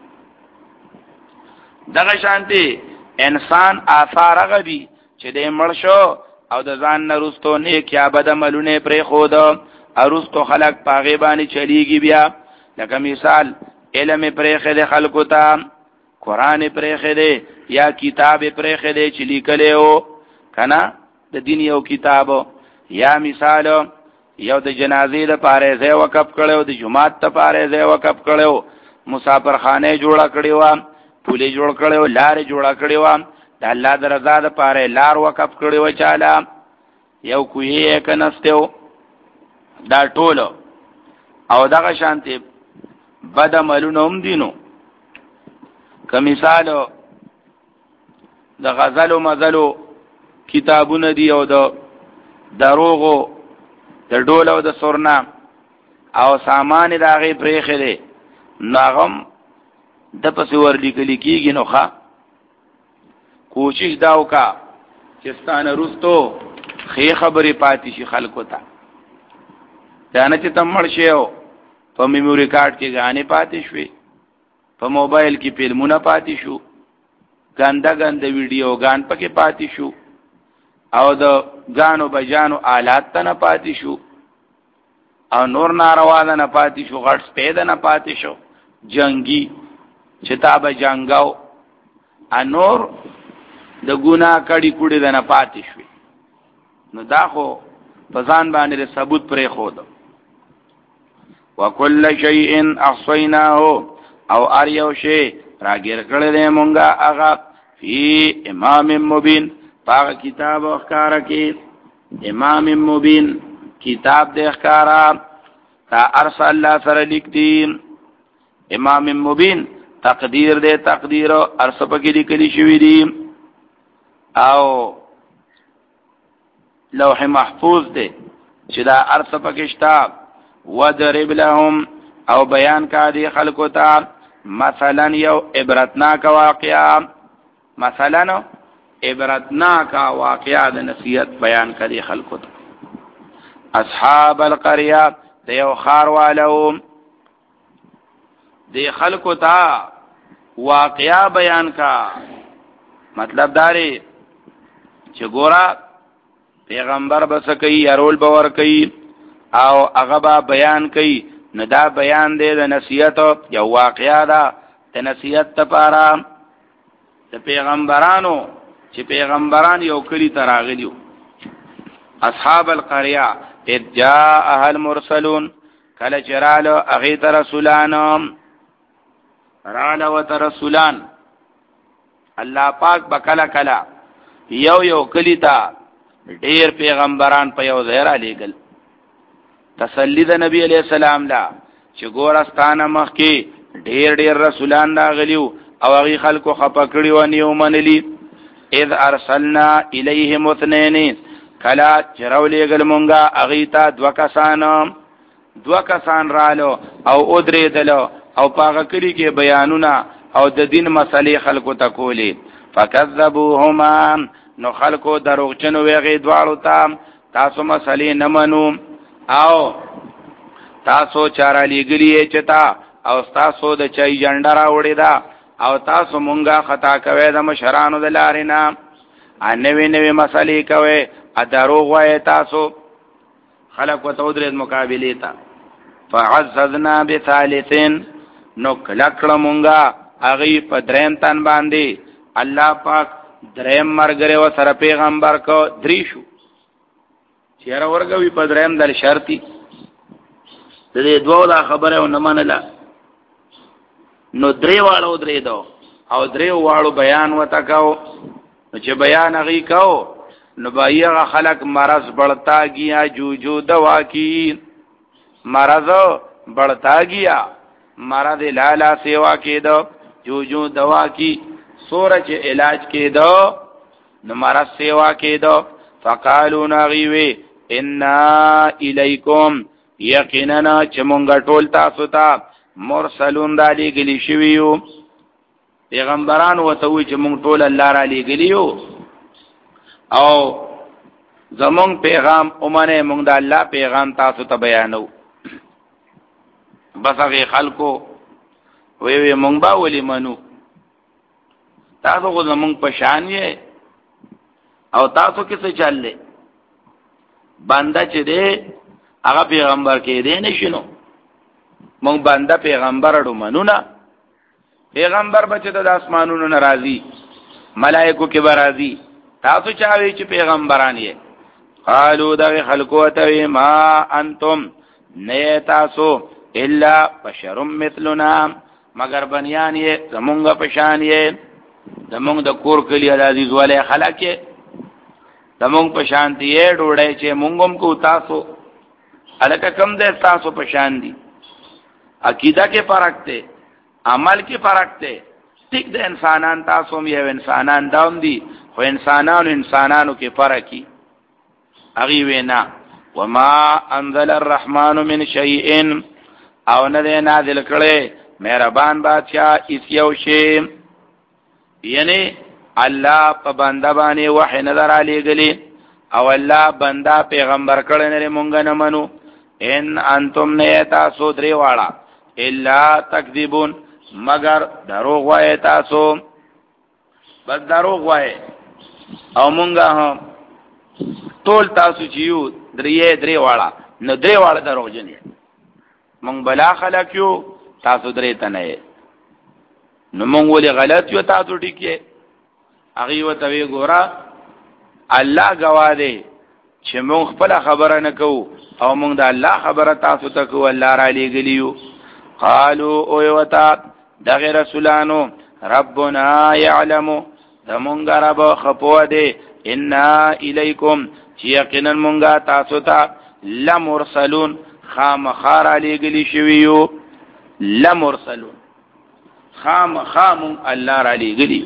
دغه شانتي انسان آثار غبي چې د مړ شو او د ځان نرستو نیک یا بد عملونه پرې خود ارستو خلق پاغه باندې چلیږي بیا لکه مثال علم پرې خله خلقو ته قران پرې خله یا کتاب پرې خله چې لیکلو کنا د دین یو کتاب، یا مثال یو د جنازې لپاره ځای وقف کړو، د جمعات لپاره ځای وقف کړو، مسافر خانه جوړه کړې و، پولې جوړ کړو، لارې جوړه کړې و، د الله د رضا لپاره لار وقف کړې و چاله، یو کوی کنهستو دا ټولو او دغه شانته بد عملونه هم دینو. که مثال د غزل او مزلو کتابونه دی او د دروغو د ډول او د سورنا او سامان د هغه پرېخه دی ناغم د پس ورلیکل کیږي نو ښا کوشش دا وکا چې ستانه رستو خې خبرې پاتې شي خلکو ته، ځانه چې تمړ شیو په میموري کارت کې غانې پاتې شوي، په موبایل کې فلمونه پاتې شو، ګنده ګنده ویډیو غان پکې پاتې شو، او د غانو بجانو آلات ته نه پاتې شو، او نور ناروا نه پاتې شو، غټ سپید نه پاتې شو، جنگي چتابه جنگاو انور د ګنا کړي کړي نه پاتې شوي. نو دا خو په ځان باندې ثبوت پرې خو ده. وکل شیء احصیناه او ار یو شی راګر کړل دې مونږه هغه فی امام مبین، پاک کتاب اخکارا کې امام مبین کتاب دې اخکارا تا ارسل الله سره لیک دی، امام مبین تقدیر دې تقدیر ارسل پکې لیکلی شوی دی، او لوح محفوظ دې چې دا ارسل پکې شتا، وضرب لهم او بیان کا دی خلقو تا مثلا یو عبرتناک واقعا، مثلا عبرتناک واقعا د نصیحت بیان کا دی خلقو تا. اصحاب القریه دیو خاروالو دی خلقو تا واقعا بیان کا، مطلب داری چې ګورا پیغمبر بس کوي ارول باور کوي او هغه با بیان کوي، نو دا بیان دی د نصیحت یو واقعیا ده د نصیحت لپاره د پیغمبرانو چې پیغمبران یو کلی تراغلیو. اصحاب القريه اذ جاءها المرسلون، کله چرالو اغه ته رسولان رالو ته رسولان الله پاک بکلا کلا یو یو کلی ته ډیر پیغمبران په یو ځای را لېګل، تسلی د نبی علیہ السلام لا چې ګورستانه مخ کې ډیر ډیر رسولان راغلیو او هغه خلکو خپکړی و نیو منلی. اذ ارسلنا الیهم اثنین، کلا چرولې ګل مونږه هغه ته دوا کسان دوا کسان رالو او ادری دلو او پاغه کلی کې بیانونه او د دین مسلې خلکو ته کولی. فکذبوهما، نو خلکو دروغجن ویغه دواړو ته تاسو مسلې نه منو او تاسو چاره لګلی چتا او تاسو د چای جنډا راوړی دا او تاسو مونږه خطا کوي د مشرانو د لارې نه، انوي نوي مسلې کوي ا دروغ وای تاسو خلق وتودرید مقابله تا. فعززنا بثالثين، نو کلکړه مونږه هغه په دریم تن باندې الله پاک دریم مرګره و سره پیغمبر کو دری شو چیرې ورګوي په دریم دل شرطي د دې دوه دا خبره و نه منله، نو درې والو درې دو او درې والو بیان وتا کو، نو چې بیان هغه کو نو بایغه خلق مرض بڑھتا گیا جو جو دوا کی، مرض بڑھتا گیا مرض لالا سیوا کې دو جو جو دوا کی سورج علاج کې دو نو مرض سیوا کې دو. فقالو نغیوی انا الیکم، یقینا چې مونږ ټول تاسو ته مرسلون دا لګلی شویو، پیغمبران وته وی چې مونږ ټول الله را لګلیو او زمون پیغام اومنه مونږ د الله پیغام تاسو ته بیانو. بس هغه خلکو وی وی مونږ با ولي منو، تاسو خو زمون په شان یې او تاسو کې څه چللې بنده چې دی هغه پیغمبر کې دی نشینو، مونږ بنده پیغمبر اړو منو نه، پیغمبر بچ د اسمانونو ناراضي ملائکو کې برازي تاسو چاوي چې پیغمبران یې قالو دا خلقو ته ما انتم نه تاسو الا بشر مثلنا مگر بنیان یې زمونږ پشان یې زمونږ د کور کلی عزیز والے خلک یې زمونږ پشان دی ډوړې چې مونږم کو تاسو الکه کم دې تاسو پشان دي عقیده کې فرق دی عمل کې فرق دی ټیک د انسانان تاسو هم یو انسانان داوم دي خو انسانانو انسانانو کې فرق کی اغي وینا وما انزل الرحمن من شيء او نه دې نازل کړي مهربان بادشاہ اس یو شی یعنی الله په بنده باندې وحی نظر علی گلی او الله بندا پیغمبر کړي نه مونږ نه منو ان انتم نه تاسو درې واړه الا تکذبون مگر دروغ وای تاسو بس دروغ وای او مونږه هم ټول تاسو چې یو درې درې واړه نو درې واړه دروغ جنې مونږ بلا خلک یو تاسو درې تنه نو مونږ ولې غلط یو تاسو ټیکې هغه وته وی ګورا الله گواه دی چې مونږ خپل خبره نه کوو او مونږ د الله خبره تاسو ته کوو الله را لېګلیو قالوا او وتا دغه رسولانو ربنا يعلم دمونږ رب خپو دی ان الیکم چې یقینا مونږه تاسو ته لمرسلون خامخار لېګلی شویو لمرسلون خام خام الله را لېګلی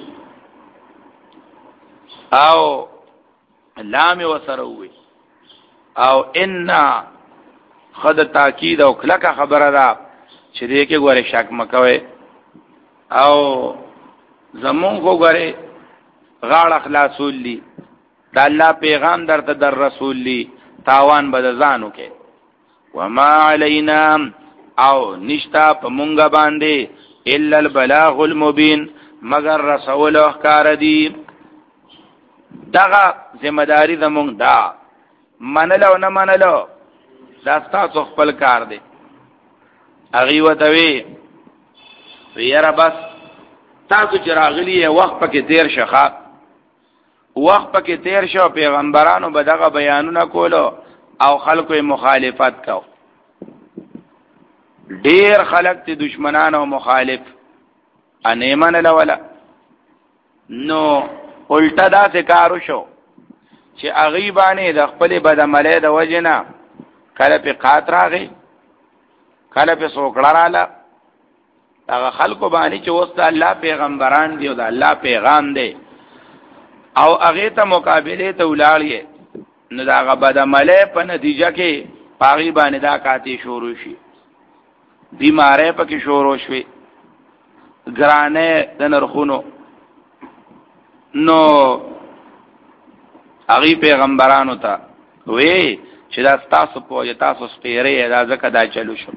او لام وسروي او ان خد تاکید او کلک خبره ده چې دې کې ګوره شک مکوي او زمون کو ګوره غاړه خلاصول لی دا الله پیغام درته در رسول لی تاوان بد ځانو کې وما علینا او نشتا په مونږه باندې الا البلاغ المبین مگر رسول احکار دی دغه ذمہ داری زمونږ دا منلو نه منلو دا تاسو خپل کار دی اغي وتوی ویرا بس تاسو چې راغلی وخت پکې تیر شخه وخت پکې تیر شو پیغمبرانو به دغه بیانونه کولو او خلکو مخالفت کو ډیر خلک ته دشمنان او مخالف انیمن لولا نو الټا دا څه کارو شو چې اغي باندې د خپل بدعمله د وجنه کله په قات راغی کله په سوکړه رااله هغه خلکو باندې چې وسط الله پیغمبران دی او د الله پیغام دی او هغه ته مقابله ته ولاړی نو دا هغه بدعمله په نتیجه کې پاغي باندې دا کاتی شروع شي بیماره پکې شروع شوي ګرانه د نرخونو نو هغه پیغمبرانو ته وې چې دا تاسو په تاسو سپیره دا ځکه دا چلو شو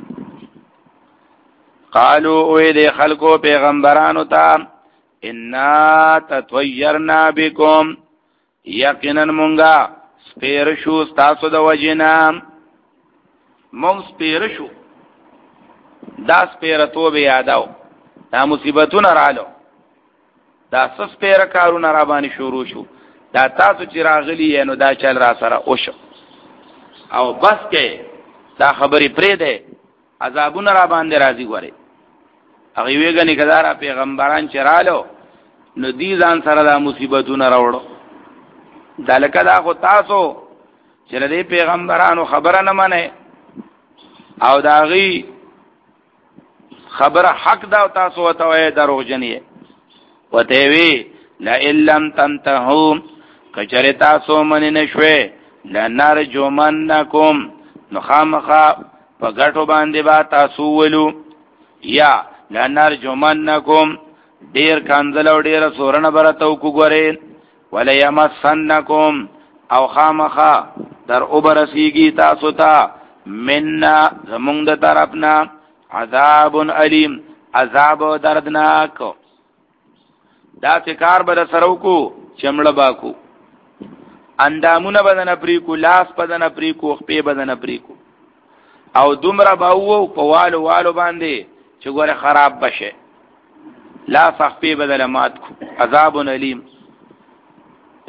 قالو وې د خلکو پیغمبرانو ته ان تطيرنا بكم یقینا مونږه سپیر شو تاسو د وجینا مونږ سپیر شو دا سپیرتو به یاداو دا مصیبتونه رالو دا سس پیر کارونه را باندې شروع شو دا تاسو چې راغلی نو دا چل را سره او شو او بس کې دا خبرې پرې ده عذابونه را باندې راځي غوري هغه ویګنی کدارا پیغمبران چې رالو نو دي ځان سره دا مصیبتونه راوړو دلکه دا خو تاسو چې دې پیغمبرانو خبره نه منئ او دا غي خبره حق دا تاسو وته دروغجنې وته وی لا الا تنتهوا کچره تاسو من نشوي لنار جومنکم نو خامخا په غټو باندې با تاسو ولو یا لنار جومنکم ډیر کانزل او ډیر سورن برتو کو غره ولا یمسنکم او خامخا در اوبرسیږي تاسو ته مننا زمونږ د طرفنا عذاب علیم عذاب دردناک دا کار به سرو کو چمړه باکو اندامونه بدن پریکو لاس بدن پریکو خپې بدن پریکو او دومره باو په والو والو باندې چې ګوره خراب بشه لا خپې بدل مات کو عذاب علیم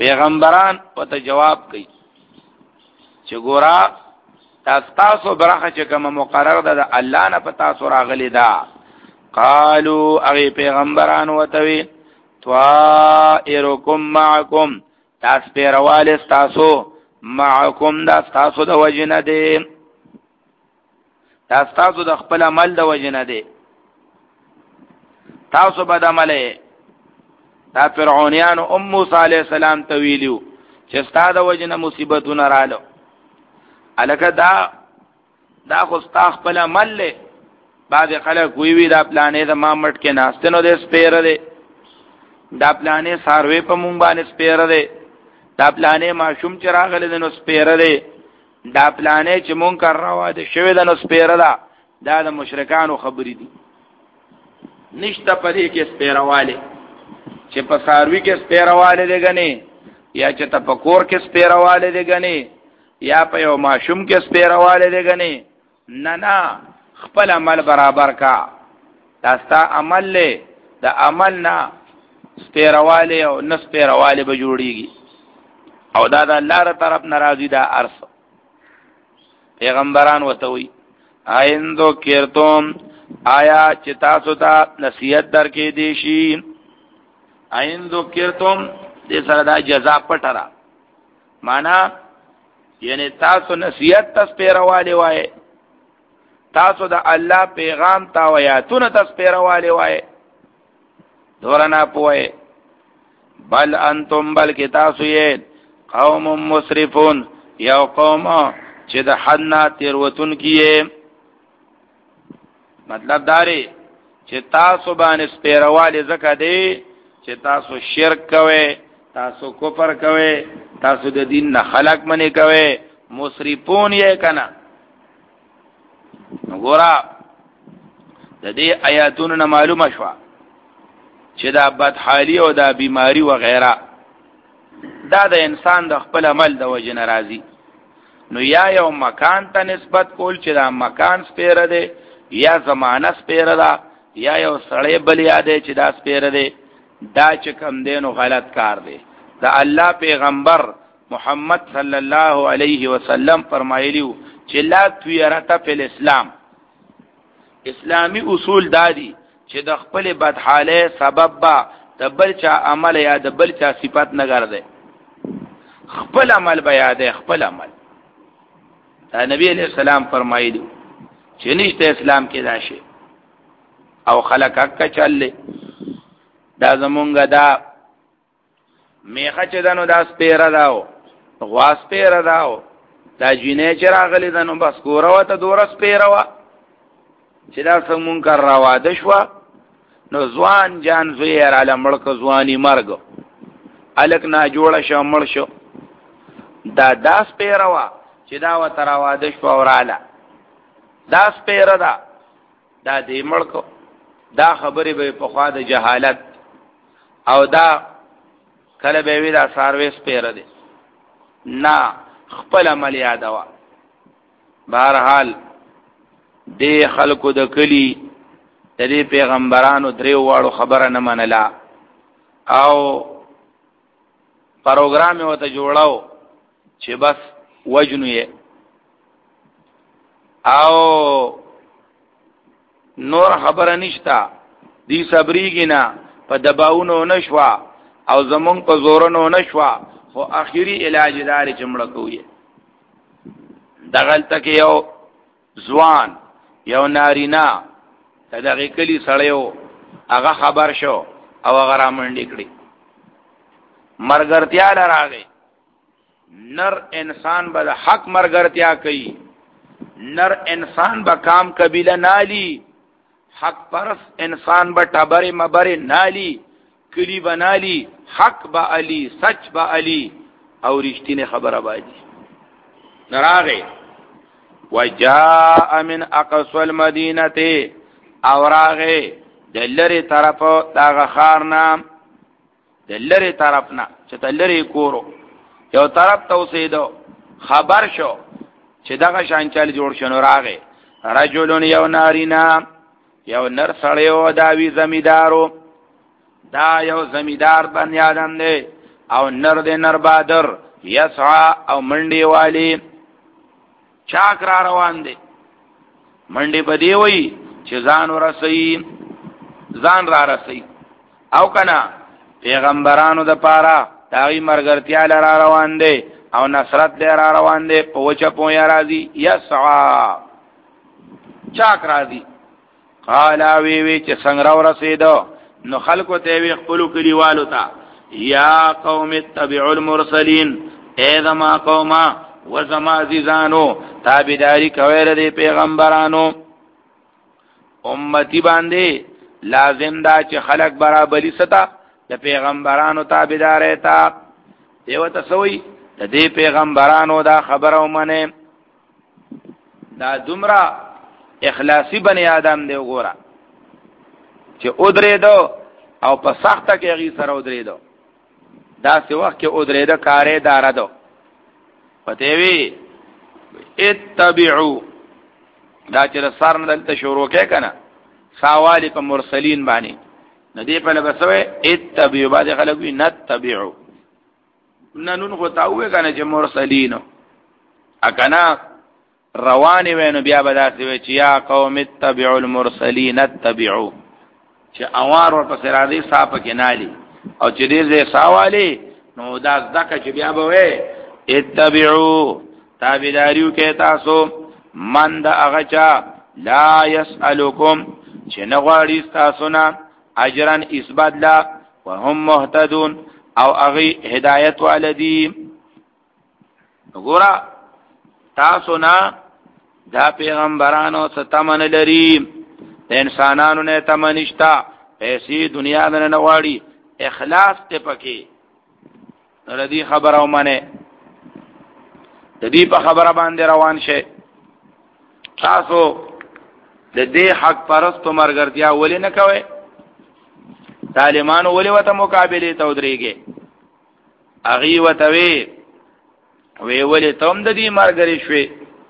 پیغمبران پته جواب کوي چې ګورا تاسو برخه چې کوم مقرر ده د الله نه پتا سو راغلی دا. قالو اغه پیغمبران وتوی طائرکم معکم، تاسو پیروال تاسو معکم دا تاسو د وجنه دی، تاسو تاسو د خپل عمل د وجنه دی، تاسو بد عمله. دا فرعونیان ام موسی علیہ السلام تویلیو چې ستاسو د وجنه مصیبتونه رالو. الکه دا دا خو ستاسو خپل عمل له بعض خلک وی وی دا پلانې د ما مټ کې ناستنو د سپیره دی، دا پلانې ساروی په مونږ باندې سپیره دی، دا پلانې ماشوم چې راغلی د نو سپیره دی، دا پلانې چې مونږ کار راوړو د شوی د نو سپیره ده. دا د مشرکانو خبرې دي، نشته پدې کې سپیرواله چې په ساروی کې سپیرواله دی غني، یا چې تفکر کې سپیرواله دی غني، یا په یو ماشوم کې سپیرواله دی غني. نه نه، خپل عمل برابر کا. تاسو عمل له د عمل نه سپیرواله او نه سپیرواله به جوړیږي، او دا د الله تر طرف ناراضي دا ارث. پیغمبران وتوي آیندو کېرتم، آیا چې تاسو ته نصیحت درکې دي شي. آیندو کېرتم دې سره دا جزاء پټرا معنا، یعنی تاسو نصیحت تسپیرواله وای، تاسو د الله پیغام تا ویاتونه تسپیرواله وای، دورنا پوهه. بل انتم بلکې تاسو یې قوم مسرفون، یو قوم چې د حد نه تیروتون کیه. مطلب داري چې تاسو باندې سپیرواله زکه دی چې تاسو شرک کوئ، تاسو کفر کوئ، تاسو د دین نه خلق منی کوئ، مسرفون یې کنه. وګوره د دې آیاتونو نه معلومه شو چې دا بدحالی او دا بیماری و غیره دا د انسان د خپل عمل د وجه ناراضي. نو یا یو مکان ته نسبت کول چې دا مکان سپیره دی، یا زمانه سپیره ده، یا یو سړی بل یادې چې دا سپیره دی، دا چې کم دی نو غلط کار دی. دا الله پیغمبر محمد صلی الله علیه وسلم فرمایلیو چې لا تیرته فی الاسلام، اسلامی اصول دادی چې د خپل بدحاله سبب با د بل چا عمل یا د بل چا صفات نه ګرځي، خپل عمل بیا ده، خپل عمل. دا نبی علیہ السلام فرمایلی چې نشته اسلام کې دا شی او خلق حق چلले. دا زمونږه دا میخه چې دنو دا سپیره داو، غوا سپیره داو، دا جینې چې راغلی دنو بس ګوره وته دوره سپیره وا چې دا څنګه کار راواده شو. نو ځوان جان زوی را لمړک ځواني مرګ الک نه جوړه شو مړ شو. دا دا سپیره وا چې دا و تر راواده شو اوراله، دا سپیره دا دا دې مړک. دا خبرې به په خوا د جهالت او دا کله به وی دا سرویس پیره دي نه، خپل عمل یادوا. بهرحال دې خلکو د کلی د دې پیغمبرانو درې واړو خبره نه منله او پروګرام یې وته جوړاو چې بس وجنو یې او نور خبره نشتا، دی صبریږي نه، په دباونو نشوا او زمون په زورونو نشوا، خو اخیری علاج داري چې مړ کوی. دغلته کې یو ځوان یو نارینا دغه کلی سړیو هغه خبر شو او هغه را منډې کړې، مرګرتیا لراغې. نر انسان به حق مرګرتیا کوي، نر انسان به کام قبیله نالی، حق پرس انسان با ٹبر مبر نالی، کلی بنالی، حق با علی، سچ با علی، او رشتی نے خبر آبادی نراغے. وجاء من اقصى المدینة، اوراغے دلری طرف داغ خارنا، دلری طرفنا چه دلری کورو یو طرف توسیدو خبر شو چه داغ شانچال جوڑ شنو. راغے رجلون یو نارینا، یو نر سړیو داوی زمیدارو، دا یو زمیدار بنی آدم دی او نر دې نر بادر یسعا او منډي والی چاک را روان دي منډي بدی وي چې ځان ورسي ځان را رسي او کنا پیغمبرانو د پاره داغي مرګرتیا لرا روان دي او نصرت دې را روان دي په وچه پویا راځي یسعا چاک راځي قال وی وی چې څنګه را رسیدو نو خلکو ته وی خپل کلیوالو ته یا قوم اتبعوا المرسلین اے زما قوما و زما عزیزانو تابعداری کوي ر پیغمبرانو امتی باندې لازم دا چې خلق برابرۍ ستا د پیغمبرانو تابعداري تا دیو تسوي د دې پیغمبرانو دا خبره ومنه دا دومره اخلاصي بنی آدم دی وګوره چې ودرې دو او په سخته کې غي سره ودرې دو دا څه وخت کې ودرې دو کارې دار دو پته وی اتبعوا دا چې سر نه دلته شروع کې کنه ساوالی په مرسلین باندې ندی په لبسوي اتبعوا بعد خلک وی نتبعوا ننون خو تاوه کنه چې مرسلین اکنا رواني وینو بیا بداسي وی چې یا قوم اتبعوا المرسلین اتبعوا چې اوار ور پسې را دي صاحب کې نالي او چې دې ساوالی نو دا ځکه چې بیا به وي اتبعوا تابعداریو کې تاسو من دا اغچا لا يسألكم چې نغواړي تاسو نه اجرن اثبات لا وهم مهتدون او اغي هدایت والدی وګورا تاسو نه دا پیغمبرانو ستمن لري د انسانانو نه تمنشتا پیسې دنیا نه نغواړي اخلاص ته پکې ردی خبرو منه د دې په خبره باندې روان شي تاسو د دې حق پرستو مرګرتیا ولې نه کوي طالبانو ولې وته مقابله ته ودرېږي اغي وته وی وی ولې تم د دې مرګري شوي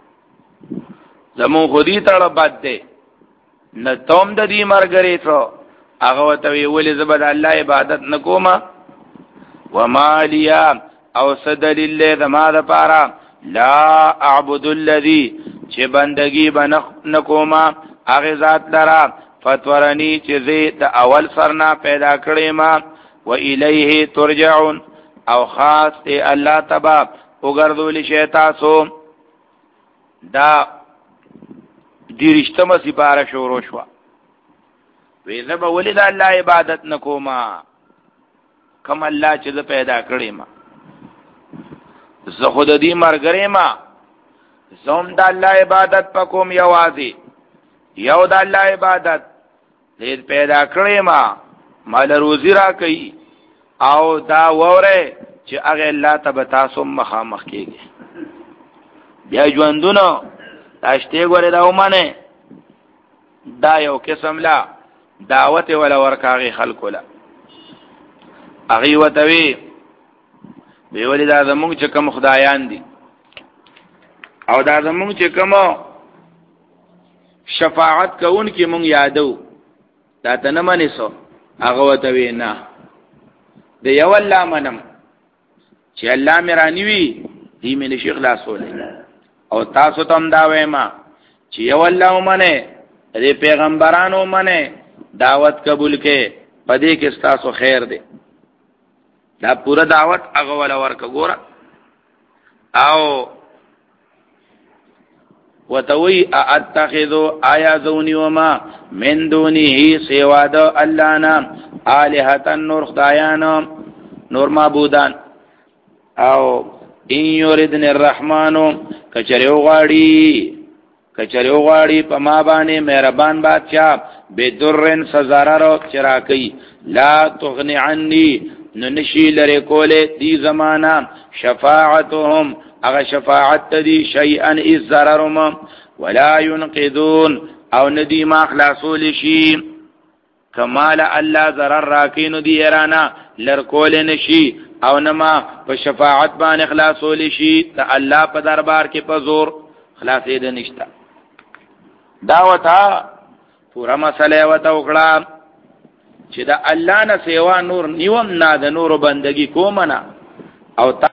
زمو خودي تړه بد ده نه تم د دې مرګري ته هغه وته وی ولې زبد الله عبادت نکوما ومالیا او صدل الله ذما ذ پارا لا اعبد الذي چې بندگی بنخ نکوما هغه ذات لرا فتورنی چې زه د اول سرنا پیدا کړې ما و الیه ترجعون او خاص ته الله تبا وګرځول شي تاسو دا دیرشتمه سپاره شروع شو وی زه به ولید الله عبادت نکوما کم الله چې زه پیدا کړې ما زه خود دې مرګرې ما زوم د الله عبادت پکوم یوازې یو د الله عبادت دې پیدا کړې ما مال روزي را کوي او دا وره چې هغه الله تبارک تاسو مخامخ کېږي بیا ژوندونو داشته غوړې دا ومنه دا یو قسم لا دعوت ولا ورکاغي خلق ولا اغي وتوي به ولې دا زمونږ چې کوم خدایان دي او دا زمونږ چې کوم شفاعت کوون کې مونږ یادو دا ته نه منې سو هغه وتوي نه د یو الله منم چې الله مې رانیوي دې مې نشي خلاصولې او تاسو ته هم دا وایم چې یو الله ومنه دې پیغمبرانو منه دعوت قبول کې پدې کې تاسو خیر دی دا پورا دعوت هغه ولا ورک ګوره او وتوي اتخذوا آیا ذونی وما من دونه سوا د الله نام الہه نور خدایان نور معبودان او ان یریدن الرحمن کچریو غاړي کچریو غاړي په ما باندې مهربان بادشاہ بدرن سزارر چرا کوي لا تغني عني ننشي لري کوله دی زمانہ شفاعتهم اغه شفاعت دی شیئا از ضررهم ولا ينقذون او ندی ما خلاصول شي کمال الله ضرر راکینو دی رانا لر کوله نشي او نما په شفاعت باندې خلاصول شي ته الله په دربار کې په زور خلاصې ده نشتا دعوتا پورا مسئله وته وکړه چې دا الله نه سیوا نور نیوم نه د نور بندگی کوم نه او